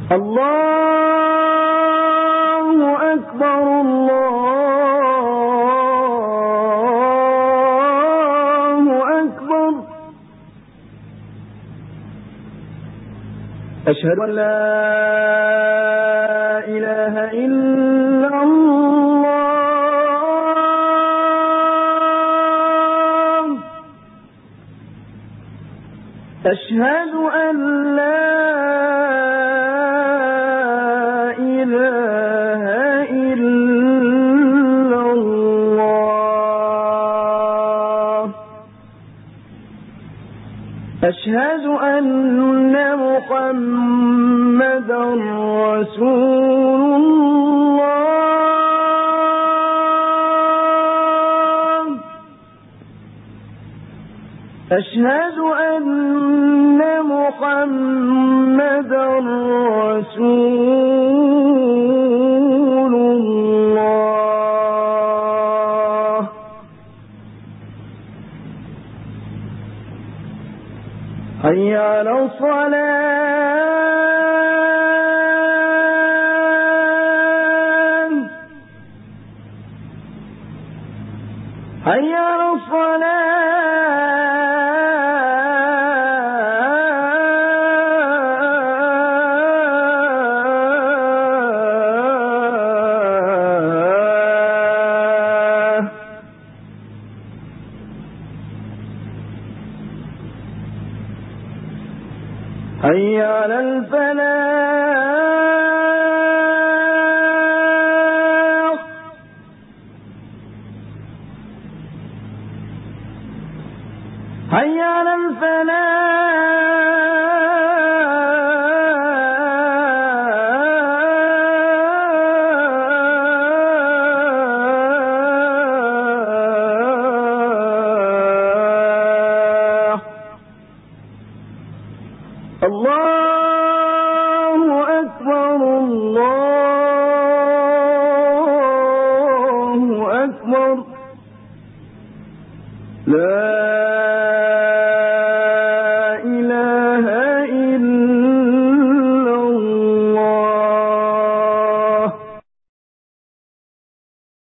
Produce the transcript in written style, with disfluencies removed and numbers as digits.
الله أكبر الله أكبر. أشهد أن لا إله إلا الله. أشهد أن لا إله إلا الله. أشهد أن محمدا رسول الله. أشهد أن محمدا رسول الله. حي على الصلاة. حي على حي على الفلاح. حي على الفلاح. الله أكبر الله